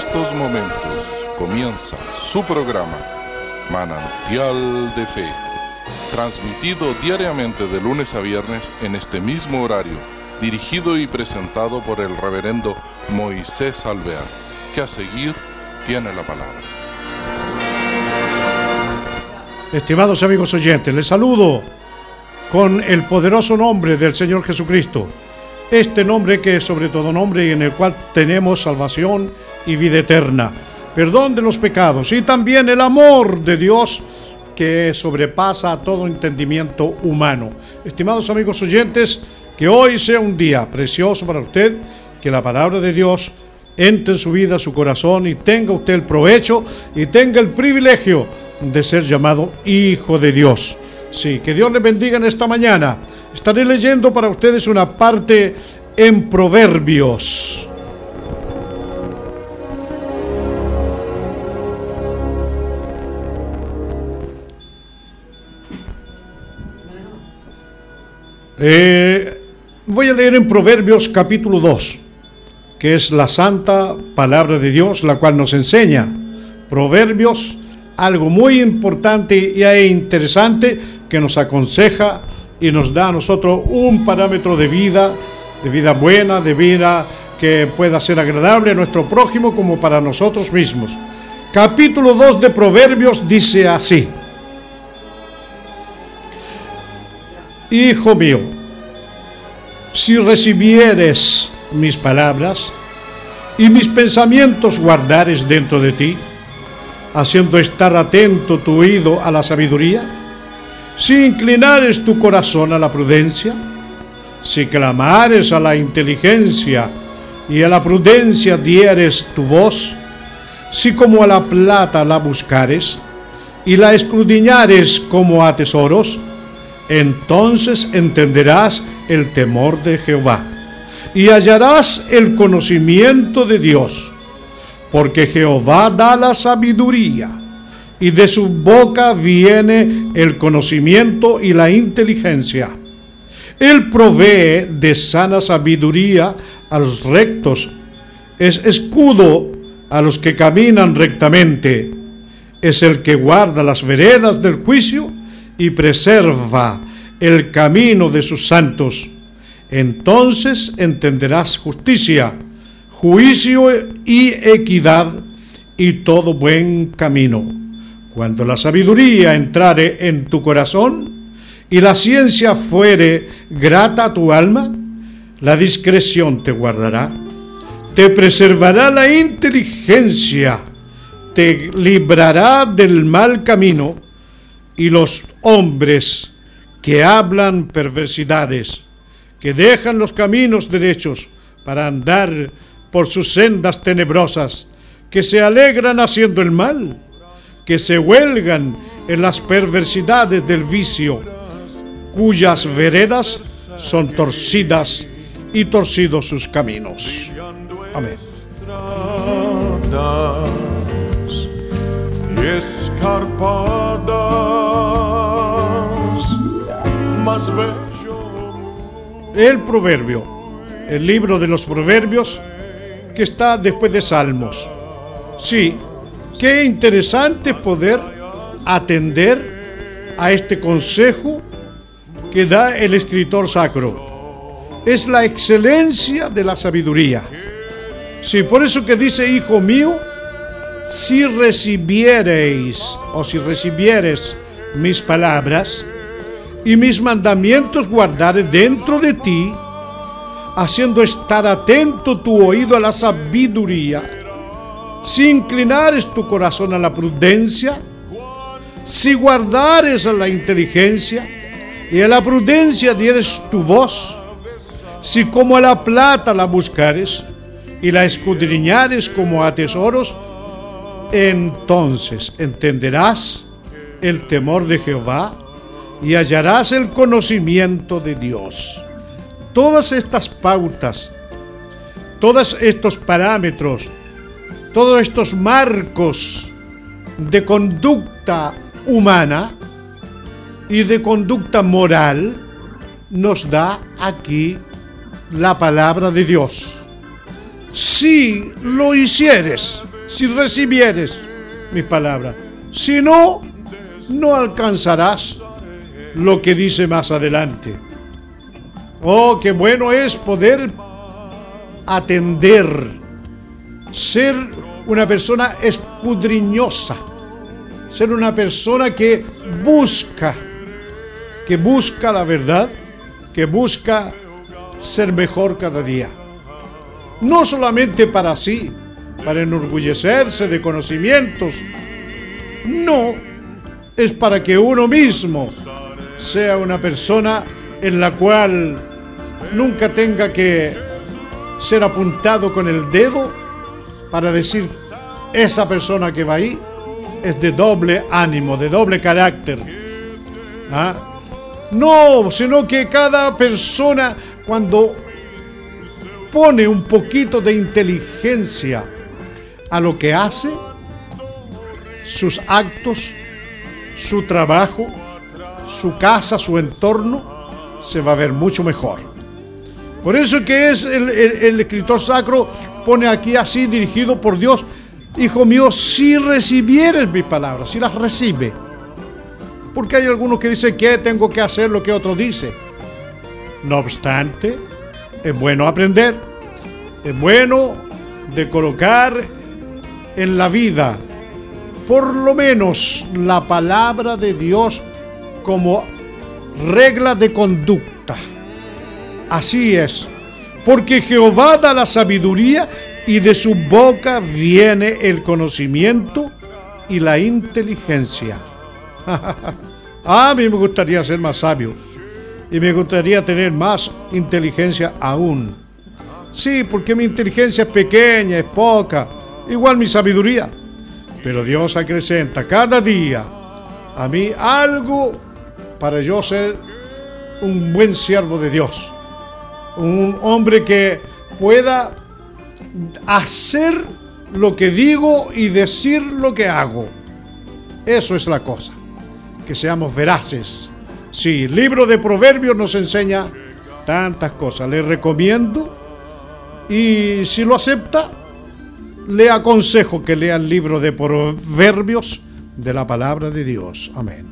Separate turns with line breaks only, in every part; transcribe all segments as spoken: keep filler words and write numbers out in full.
estos momentos comienza su programa Manantial de Fe, transmitido diariamente de lunes a viernes en este mismo horario, dirigido y presentado por el reverendo Moisés Alvear, que a seguir tiene la palabra.
Estimados amigos oyentes, les saludo con el poderoso nombre del Señor Jesucristo, este nombre que es sobre todo nombre y en el cual tenemos salvación y vida eterna, perdón de los pecados y también el amor de Dios que sobrepasa todo entendimiento humano. Estimados amigos oyentes, que hoy sea un día precioso para usted, que la palabra de Dios entre en su vida, su corazón, y tenga usted el provecho y tenga el privilegio de ser llamado hijo de Dios. Sí, que Dios les bendiga en esta mañana. Estaré leyendo para ustedes una parte en Proverbios. Eh, voy a leer en Proverbios capítulo dos, que es la santa palabra de Dios, la cual nos enseña Proverbios, algo muy importante e interesante que nos aconseja y nos da a nosotros un parámetro de vida, de vida buena, de vida que pueda ser agradable a nuestro prójimo como para nosotros mismos. Capítulo dos de Proverbios dice así: Hijo mío, si recibieres mis palabras y mis pensamientos guardares dentro de ti, haciendo estar atento tu oído a la sabiduría, si inclinares tu corazón a la prudencia, si clamares a la inteligencia y a la prudencia dieres tu voz, si como a la plata la buscares y la escudriñares como a tesoros, entonces entenderás el temor de Jehová y hallarás el conocimiento de Dios, porque Jehová da la sabiduría y de su boca viene el conocimiento y la inteligencia. Él provee de sana sabiduría a los rectos, es escudo a los que caminan rectamente, es el que guarda las veredas del juicio y preserva el camino de sus santos. Entonces entenderás justicia, juicio y equidad y todo buen camino. Cuando la sabiduría entrare en tu corazón y la ciencia fuere grata a tu alma, la discreción te guardará, te preservará la inteligencia, te librará del mal camino, y los hombres que hablan perversidades, que dejan los caminos derechos para andar por sus sendas tenebrosas, que se alegran haciendo el mal, que se huelgan en las perversidades del vicio, cuyas veredas son torcidas y torcidos sus caminos. Amén.
Y escarpadas, más bello.
El proverbio, el libro de los proverbios, que está después de Salmos. Sí, qué interesante poder atender a este consejo que da el escritor sacro. Es la excelencia de la sabiduría. Sí, por eso que dice: hijo mío, si recibiereis o si recibieres mis palabras y mis mandamientos guardares dentro de ti, haciendo estar atento tu oído a la sabiduría, si inclinares tu corazón a la prudencia, si guardares a la inteligencia y a la prudencia dieres tu voz, si como a la plata la buscares y la escudriñares como a tesoros, entonces entenderás el temor de Jehová y hallarás el conocimiento de Dios. Todas estas pautas, todos estos parámetros, todos estos marcos de conducta humana y de conducta moral nos da aquí la palabra de Dios. Si lo hicieres, si recibieres mis palabras. Si no, no alcanzarás lo que dice más adelante. Oh, qué bueno es poder atender, ser una persona escudriñosa, ser una persona que busca, que busca la verdad, que busca ser mejor cada día. No solamente para sí, para enorgullecerse de conocimientos, no, es para que uno mismo sea una persona en la cual nunca tenga que ser apuntado con el dedo para decir, esa persona que va ahí es de doble ánimo, de doble carácter. ¿Ah? No, sino que cada persona, cuando pone un poquito de inteligencia a lo que hace, sus actos, su trabajo, su casa, su entorno, se va a ver mucho mejor. Por eso que es el, el, el escritor sacro pone aquí así, dirigido por Dios: hijo mío, si recibieres mis palabras, si las recibe. Porque hay algunos que dicen que tengo que hacer lo que otro dice. No obstante, es bueno aprender, es bueno de colocar en la vida por lo menos la palabra de Dios como regla de conducta. Así es, porque Jehová da la sabiduría y de su boca viene el conocimiento y la inteligencia. A mí me gustaría ser más sabio y me gustaría tener más inteligencia aún. Sí, porque mi inteligencia es pequeña, es poca, igual mi sabiduría. Pero Dios acrecenta cada día a mí algo para yo ser un buen siervo de Dios. Un hombre que pueda hacer lo que digo y decir lo que hago. Eso es la cosa. Que seamos veraces. Sí, el libro de Proverbios nos enseña tantas cosas. Le recomiendo, y si lo acepta, le aconsejo que lea el libro de Proverbios de la palabra de Dios. Amén.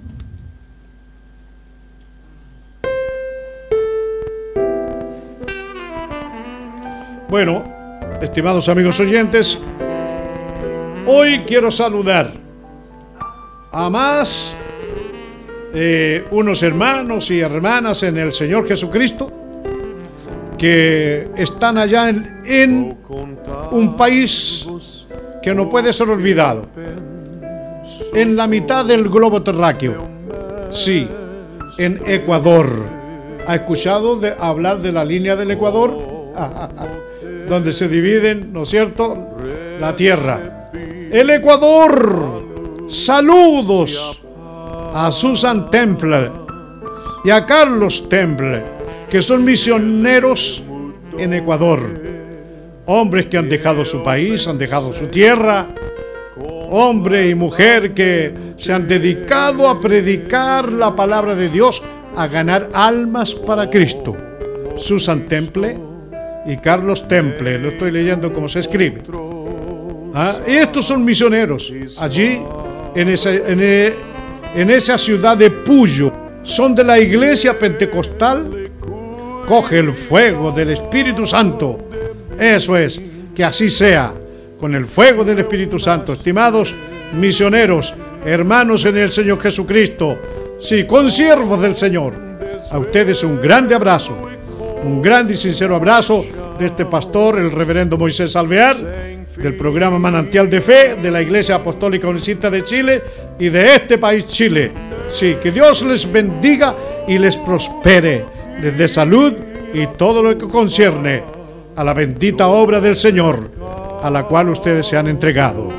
Bueno, estimados amigos oyentes, hoy quiero saludar a más eh, unos hermanos y hermanas en el Señor Jesucristo que están allá en, en un país que no puede ser olvidado, en la mitad del globo terráqueo. Sí, en Ecuador. ¿Ha escuchado de hablar de la línea del Ecuador? Donde se dividen, ¿no es cierto?, la tierra. El Ecuador. Saludos a Susan Temple y a Carlos Temple, que son misioneros en Ecuador. Hombres que han dejado su país, han dejado su tierra. Hombre y mujer que se han dedicado a predicar la palabra de Dios, a ganar almas para Cristo. Susan Temple y Carlos Temple, lo estoy leyendo como se escribe. ¿Ah? Y estos son misioneros allí en esa, en, e, en esa ciudad de Puyo. Son de la iglesia pentecostal. Coge el fuego del Espíritu Santo. Eso es, que así sea, con el fuego del Espíritu Santo. Estimados misioneros, hermanos en el Señor Jesucristo, sí, consiervos del Señor, a ustedes un grande abrazo, un grande y sincero abrazo de este pastor, el reverendo Moisés Alvear, del programa Manantial de Fe, de la Iglesia Apostólica Unicista de Chile y de este país, Chile. Sí, que Dios les bendiga y les prospere, les dé salud y todo lo que concierne a la bendita obra del Señor, a la cual ustedes se han entregado.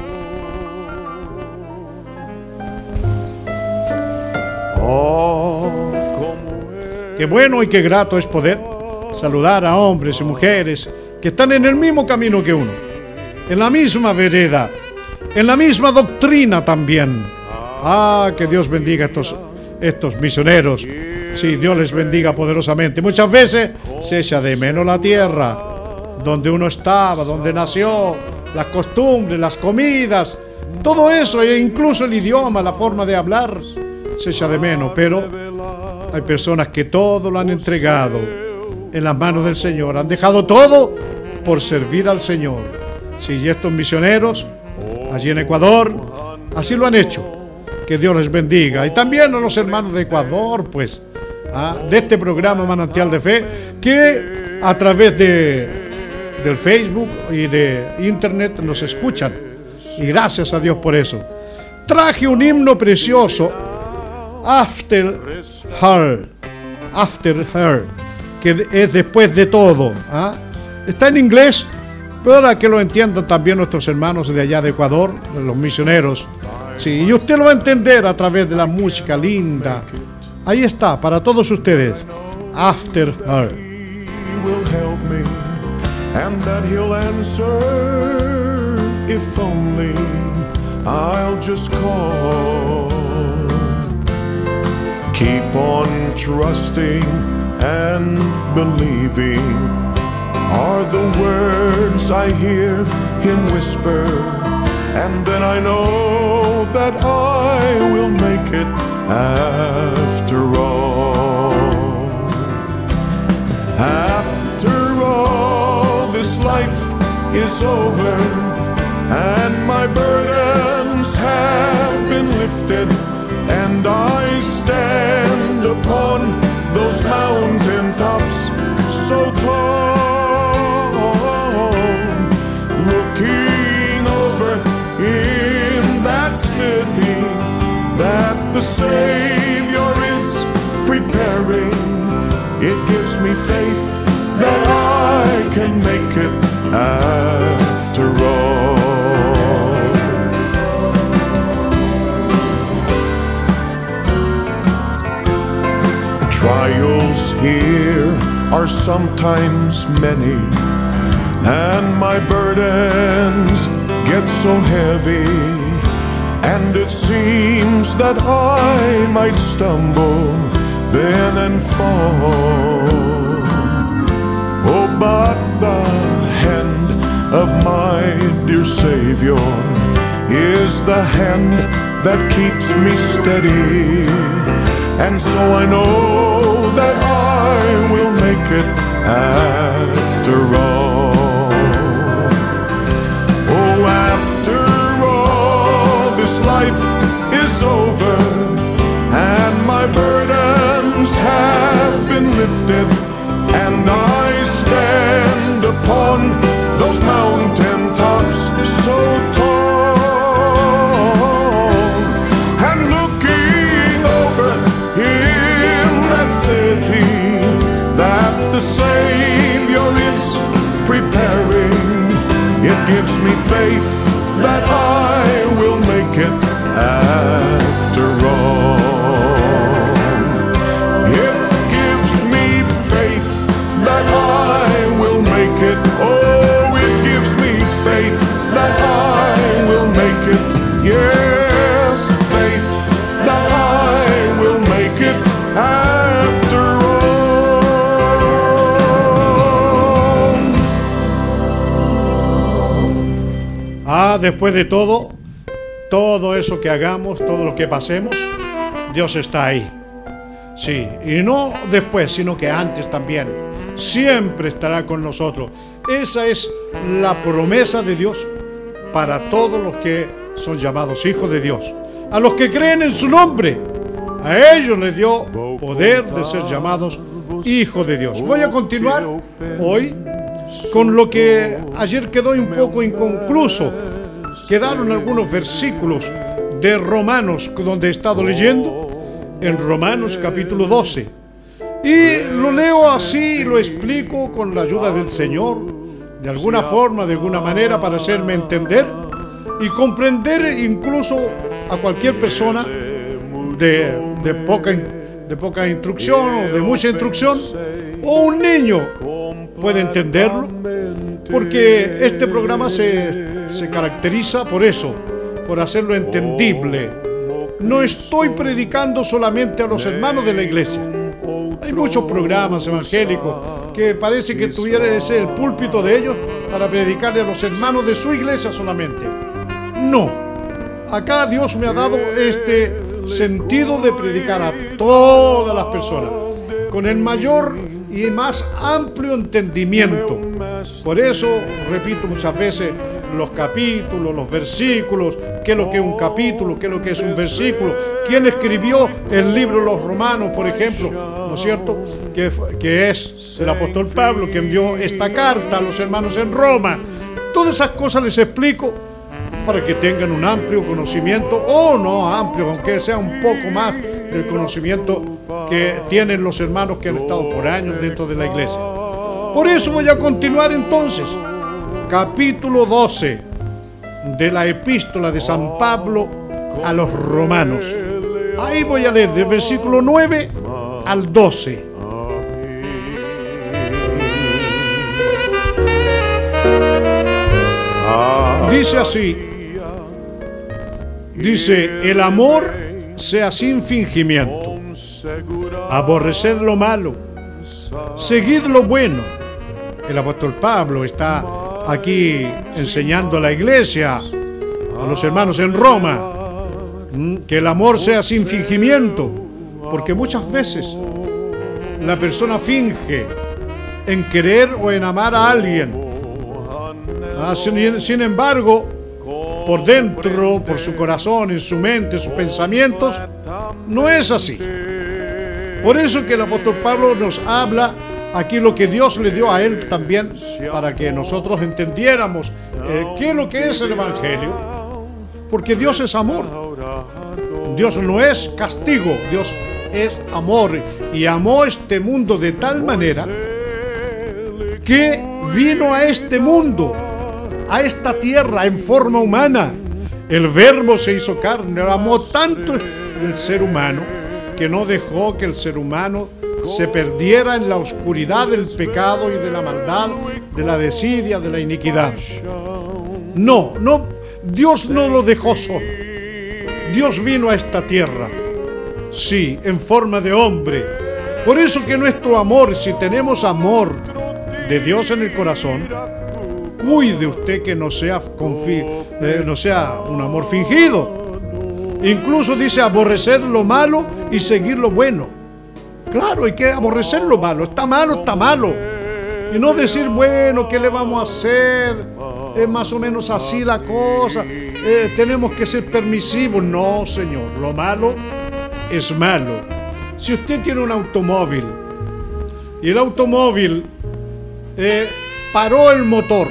Qué bueno y qué grato es poder saludar a hombres y mujeres que están en el mismo camino que uno, en la misma vereda, en la misma doctrina también. Ah, que Dios bendiga a estos, estos misioneros. Sí, Dios les bendiga poderosamente. Muchas veces se echa de menos la tierra donde uno estaba, donde nació, las costumbres, las comidas, todo eso, e incluso el idioma, la forma de hablar, se echa de menos, pero hay personas que todo lo han entregado en las manos del Señor, han dejado todo por servir al Señor. Sí, y estos misioneros allí en Ecuador así lo han hecho. Que Dios les bendiga. Y también a los hermanos de Ecuador, pues, ¿ah? de este programa Manantial de Fe, que a través de del Facebook y de Internet nos escuchan. Y gracias a Dios por eso. Traje un himno precioso, After Her, After Her, que es después de todo. ¿ah? Está en inglés, pero para que lo entiendan también nuestros hermanos de allá de Ecuador, los misioneros. Sí, y usted lo va a entender a través de la música linda. Ahí está, para todos ustedes. After Her.
Will help me, and that he'll answer if only I'll just call. Keep on trusting and believing are the words I hear him whisper. And then I know that I will make it after all. After all, this life is over, and my burdens have been lifted, and I stand upon those mountain tops so tall, looking over in that city that the Savior is preparing. It gives me faith that I can make it after all. Trials here are sometimes many, and my burdens get so heavy, and it seems that I might stumble then and fall. Oh, but the hand of my dear Savior is the hand that keeps me steady, and so I know that I will make it after all. Oh, after all, this life is over, and my burdens have been lifted, and I stand upon those mountain tops so tall, and looking over in that city that the Savior is preparing, it gives me faith that I will make it after all. It gives me faith that I will make it. Oh, it gives me faith that I will make it. Yes, faith that I will make it after all.
Ah, después de todo, todo eso que hagamos, todo lo que pasemos, Dios está ahí. Sí, y no después, sino que antes también. Siempre estará con nosotros. Esa es la promesa de Dios para todos los que son llamados hijos de Dios. A los que creen en su nombre, a ellos les dio poder de ser llamados hijos de Dios. Voy a continuar hoy con lo que ayer quedó un poco inconcluso. Quedaron algunos versículos de Romanos donde he estado leyendo, en Romanos capítulo doce. Y lo leo así, lo explico con la ayuda del Señor, de alguna forma, de alguna manera, para hacerme entender y comprender incluso a cualquier persona de, de, poca, de poca instrucción o de mucha instrucción, o un niño puede entenderlo, porque este programa se, se caracteriza por eso, por hacerlo entendible. No estoy predicando solamente a los hermanos de la iglesia. Hay muchos programas evangélicos que que parece que tuviera ese el púlpito de ellos para predicarle a los hermanos de su iglesia solamente. No, acá Dios me ha dado este sentido de predicar a todas las personas con el mayor y más amplio entendimiento. Por eso repito muchas veces los capítulos, los versículos, qué es lo que es un capítulo, qué es lo que es un versículo, quién escribió el libro de los Romanos, por ejemplo, ¿no es cierto? Que, que es el apóstol Pablo, que envió esta carta a los hermanos en Roma. Todas esas cosas les explico para que tengan un amplio conocimiento, o no amplio, aunque sea un poco más del conocimiento que tienen los hermanos que han estado por años dentro de la iglesia. Por eso voy a continuar entonces. Capítulo doce de la epístola de San Pablo a los romanos. Ahí voy a leer del versículo nueve al doce. Dice así. Dice: el amor sea sin fingimiento. Aborreced lo malo. Seguid lo bueno. El apóstol Pablo está aquí enseñando a la iglesia, a los hermanos en Roma, que el amor sea sin fingimiento, porque muchas veces la persona finge en querer o en amar a alguien. Ah, sin, sin embargo, por dentro, por su corazón, en su mente, sus pensamientos, no es así. Por eso que el apóstol Pablo nos habla aquí lo que Dios le dio a él también, para que nosotros entendiéramos eh, qué es lo que es el Evangelio. Porque Dios es amor. Dios no es castigo, Dios es amor. Y amó este mundo de tal manera que vino a este mundo, a esta tierra en forma humana. El Verbo se hizo carne. Amó tanto el ser humano que no dejó que el ser humano se perdiera en la oscuridad del pecado y de la maldad, de la desidia, de la iniquidad. No, no, Dios no lo dejó solo. Dios vino a esta tierra, sí, en forma de hombre. Por eso que nuestro amor, si tenemos amor de Dios en el corazón, cuide usted que no sea, confi- eh, no sea un amor fingido. Incluso dice aborrecer lo malo y seguir lo bueno. Claro, hay que aborrecer lo malo. Está malo, está malo. Y no decir, bueno, ¿qué le vamos a hacer? Es más o menos así la cosa. Eh, tenemos que ser permisivos. No, señor. Lo malo es malo. Si usted tiene un automóvil y el automóvil eh, paró el motor,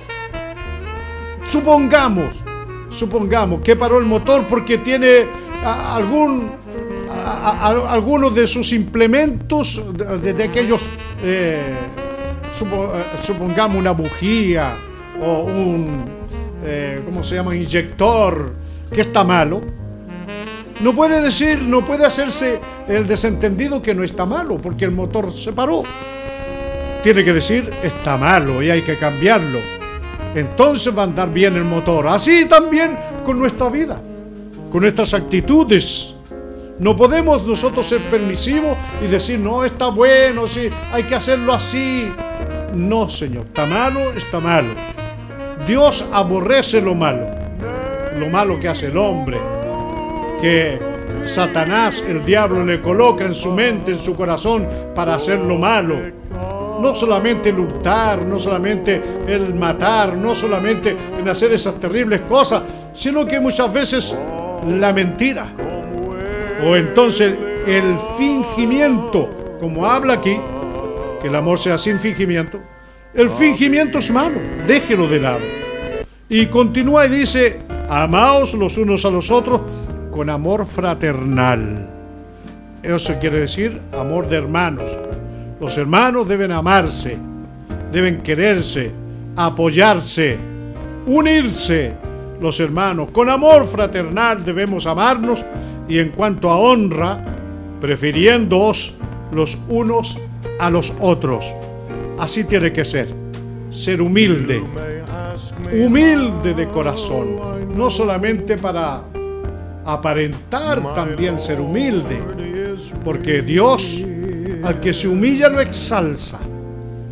supongamos, supongamos que paró el motor porque tiene a, algún, a, a, algunos de sus implementos, de, de aquellos, eh, supo, eh, supongamos una bujía o un, eh, ¿cómo se llama? Inyector, que está malo. No puede decir, no puede hacerse el desentendido que no está malo, porque el motor se paró. Tiene que decir, está malo y hay que cambiarlo. Entonces va a andar bien el motor. Así también con nuestra vida, con nuestras actitudes. No podemos nosotros ser permisivos y decir, no, está bueno, sí, hay que hacerlo así. No, Señor, está malo, está malo. Dios aborrece lo malo, lo malo que hace el hombre, que Satanás, el diablo, le coloca en su mente, en su corazón, para hacer lo malo. No solamente el hurtar, no solamente el matar, no solamente en hacer esas terribles cosas, sino que muchas veces la mentira, o entonces el fingimiento, como habla aquí, que el amor sea sin fingimiento. El fingimiento es malo, déjelo de lado. Y continúa y dice, amaos los unos a los otros con amor fraternal. Eso quiere decir amor de hermanos. Los hermanos deben amarse, deben quererse, apoyarse, unirse. Los hermanos, con amor fraternal debemos amarnos, y en cuanto a honra, prefiriéndoos los unos a los otros. Así tiene que ser, ser humilde, humilde de corazón, no solamente para aparentar, también ser humilde, porque Dios al que se humilla lo exalza,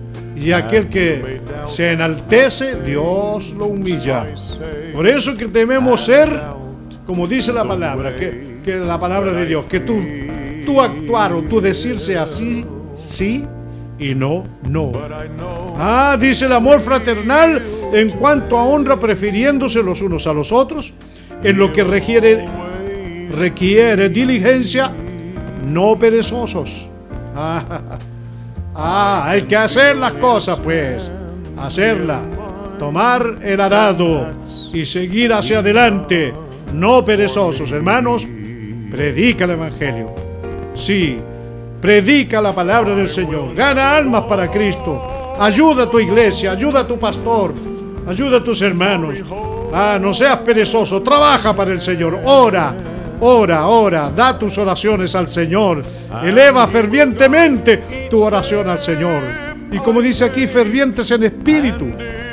y aquel que se enaltece, Dios lo humilla. Por eso que debemos ser, como dice la palabra, que, que la palabra de Dios, que tú, tú actuar o tú decirse así, sí, y no, no. Ah, dice el amor fraternal en cuanto a honra, prefiriéndose los unos a los otros, en lo que requiere, requiere diligencia, no perezosos. Ah, ah, hay que hacer las cosas, pues, hacerlas, tomar el arado y seguir hacia adelante, no perezosos. Hermanos, predica el Evangelio. Sí, predica la palabra del Señor, gana almas para Cristo, ayuda a tu iglesia, ayuda a tu pastor, ayuda a tus hermanos. Ah, no seas perezoso, trabaja para el Señor, ora, ora, ora, da tus oraciones al Señor, eleva fervientemente tu oración al Señor. Y como dice aquí, fervientes en espíritu.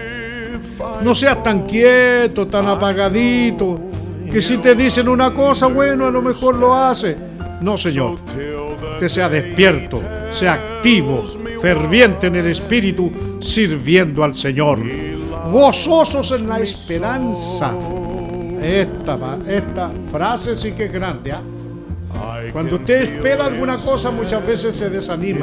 No seas tan quieto, tan apagadito, que si te dicen una cosa, bueno, a lo mejor lo hace. No, Señor, que sea despierto, sea activo, ferviente en el espíritu, sirviendo al Señor. Gozosos en la esperanza. Esta, esta frase sí que es grande, ¿eh? Cuando usted espera alguna cosa, muchas veces se desanima.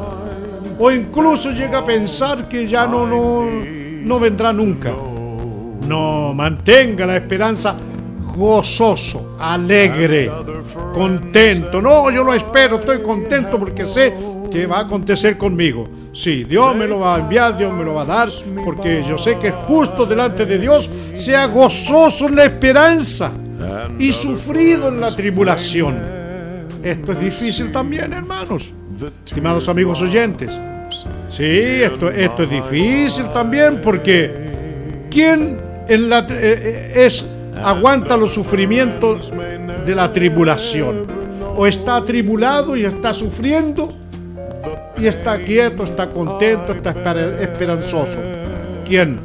O incluso llega a pensar que ya no, no, no vendrá nunca. No, mantenga la esperanza gozoso, alegre, contento. No, yo lo espero, estoy contento porque sé que va a acontecer conmigo. Sí, Dios me lo va a enviar, Dios me lo va a dar, porque yo sé que es justo delante de Dios, sea gozoso en la esperanza y sufrido en la tribulación. Esto es difícil también, hermanos, estimados amigos oyentes. Sí, esto, esto es difícil también, porque ¿quién en la, eh, es, aguanta los sufrimientos de la tribulación? O está atribulado y está sufriendo, y está quieto, está contento, está esperanzoso. ¿Quién?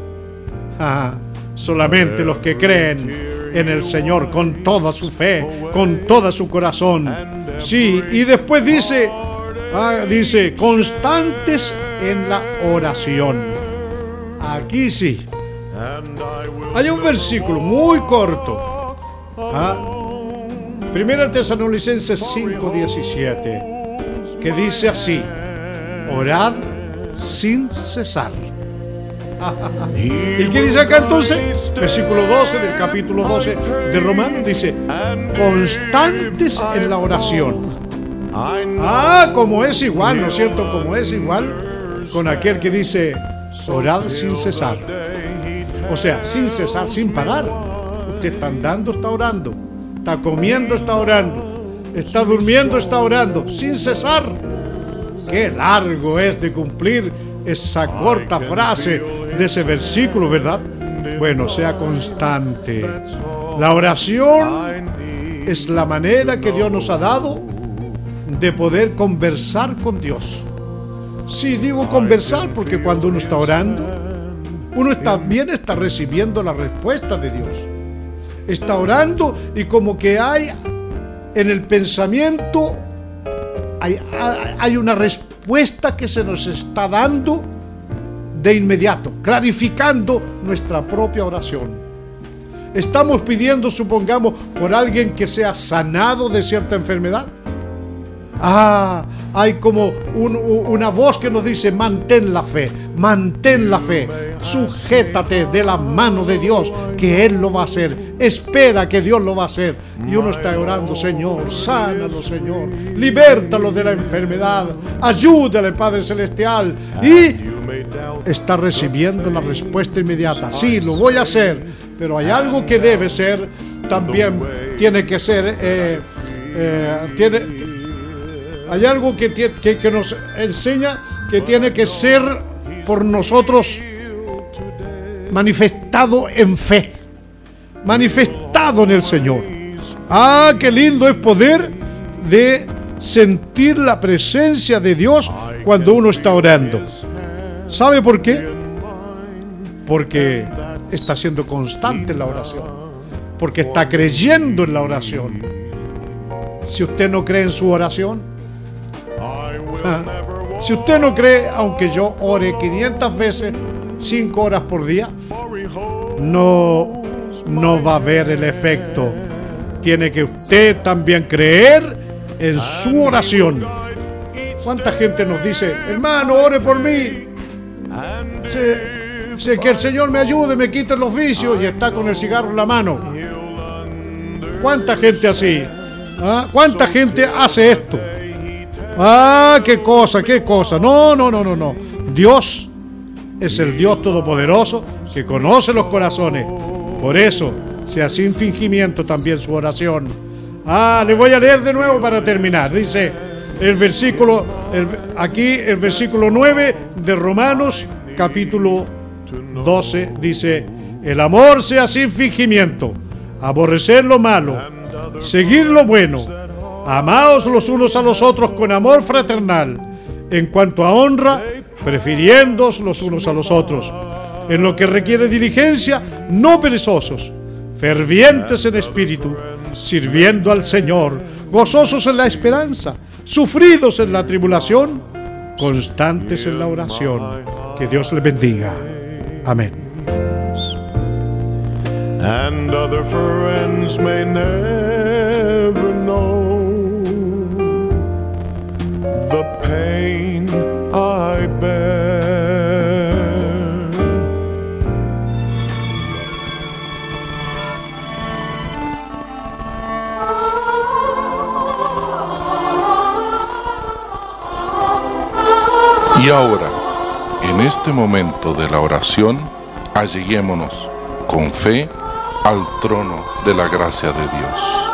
Ah, solamente los que creen en el Señor con toda su fe, con todo su corazón. Sí, y después dice, ah, dice, constantes en la oración. Aquí sí. Hay un versículo muy corto. Ah, Primera Tesalonicenses cinco diecisiete. Que dice así: orad sin cesar. ¿Y qué dice acá entonces? Versículo doce del capítulo doce de Romanos dice: constantes en la oración. Ah, como es igual, ¿no es cierto? Como es igual con aquel que dice orad sin cesar. O sea, sin cesar, sin parar. Usted está andando, está orando. Está comiendo, está orando. Está durmiendo, está orando, sin cesar. Qué largo es de cumplir esa corta frase de ese versículo, ¿verdad? Bueno, sea constante. La oración es la manera que Dios nos ha dado de poder conversar con Dios. Sí, digo conversar porque cuando uno está orando, uno también está recibiendo la respuesta de Dios. Está orando y como que hay en el pensamiento hay, hay una respuesta que se nos está dando de inmediato, clarificando nuestra propia oración. Estamos pidiendo, supongamos, por alguien que sea sanado de cierta enfermedad. Ah, hay como un, una voz que nos dice: mantén la fe, mantén la fe, sujétate de la mano de Dios, que Él lo va a hacer, espera que Dios lo va a hacer. Y uno está orando: Señor, sánalo, Señor, libértalo de la enfermedad, ayúdale, Padre Celestial, y está recibiendo la respuesta inmediata. Sí, lo voy a hacer, pero hay algo que debe ser, también tiene que ser, eh, eh, tiene... Hay algo que, que, que nos enseña que tiene que ser por nosotros manifestado en fe, manifestado en el Señor. Ah, qué lindo es poder de sentir la presencia de Dios cuando uno está orando. ¿Sabe por qué? Porque está siendo constante en la oración, porque está creyendo en la oración. Si usted no cree en su oración, Si usted no cree, aunque yo ore quinientas veces, cinco horas por día, no, no va a haber el efecto. Tiene que usted también creer en su oración. ¿Cuánta gente nos dice, hermano, ore por mí? Sé, sé que el Señor me ayude, me quite los vicios, y está con el cigarro en la mano. ¿Cuánta gente así? ¿Ah? ¿Cuánta gente hace esto? Ah, qué cosa, qué cosa. No, no, no, no, no. Dios es el Dios todopoderoso que conoce los corazones. Por eso, sea sin fingimiento también su oración. Ah, le voy a leer de nuevo para terminar. Dice el versículo, el, aquí el versículo nueve de Romanos, capítulo doce, dice: el amor sea sin fingimiento, aborrecer lo malo, seguid lo bueno, amaos los unos a los otros con amor fraternal, en cuanto a honra, prefiriéndoos los unos a los otros, en lo que requiere diligencia, no perezosos, fervientes en espíritu, sirviendo al Señor, gozosos en la esperanza, sufridos en la tribulación, constantes en la oración. Que Dios les bendiga. Amén.
And other friends may never know the pain I bear.
Y ahora, en este momento de la oración, alleguémonos con fe al trono de la gracia de Dios.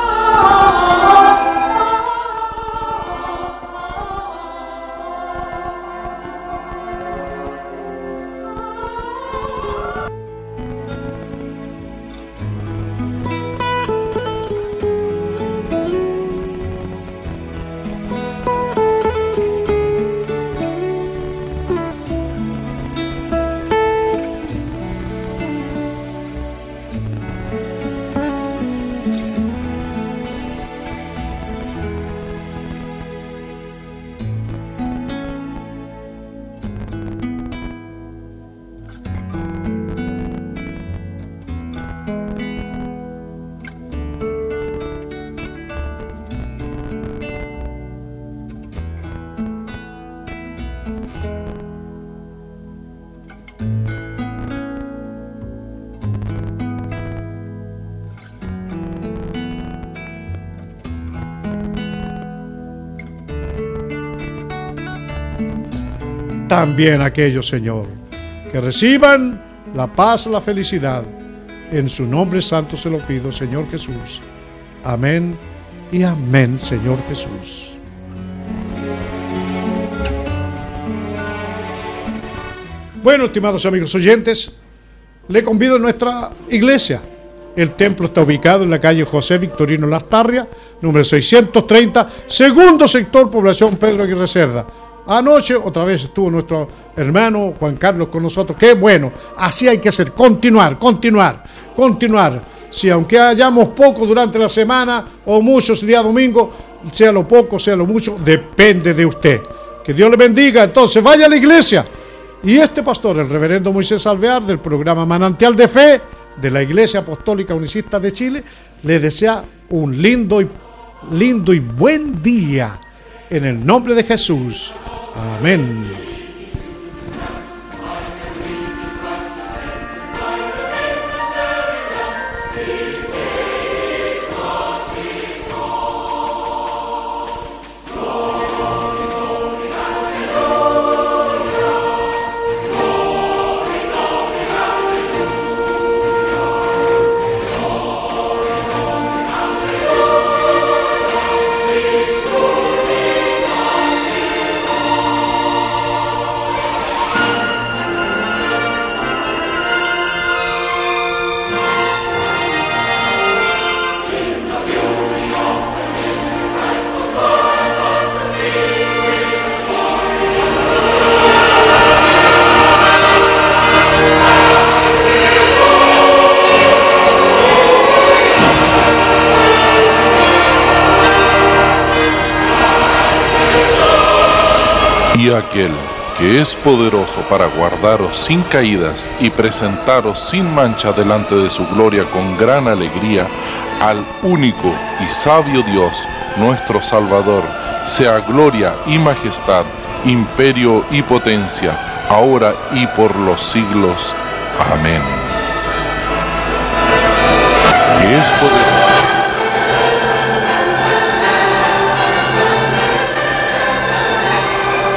También aquellos, Señor, que reciban la paz, la felicidad. En su nombre santo se lo pido, Señor Jesús. Amén y amén, Señor Jesús. Bueno, estimados amigos oyentes, le convido a nuestra iglesia. El templo está ubicado en la calle José Victorino Lastarria, número seiscientos treinta, segundo sector, población Pedro Aguirre Cerda. Anoche otra vez estuvo nuestro hermano Juan Carlos con nosotros. Qué bueno, así hay que hacer, continuar, continuar, continuar. Si aunque hayamos poco durante la semana o muchos día domingo, sea lo poco, sea lo mucho, depende de usted. Que Dios le bendiga. Entonces vaya a la iglesia. Y este pastor, el reverendo Moisés Alvear, del programa Manantial de Fe de la Iglesia Apostólica Unicista de Chile, le desea un lindo y, lindo y buen día en el nombre de Jesús. Amén.
Y aquel que es poderoso para guardaros sin caídas y presentaros sin mancha delante de su gloria con gran alegría, al único y sabio Dios, nuestro Salvador, sea gloria y majestad, imperio y potencia, ahora y por los siglos. Amén. Que es poderoso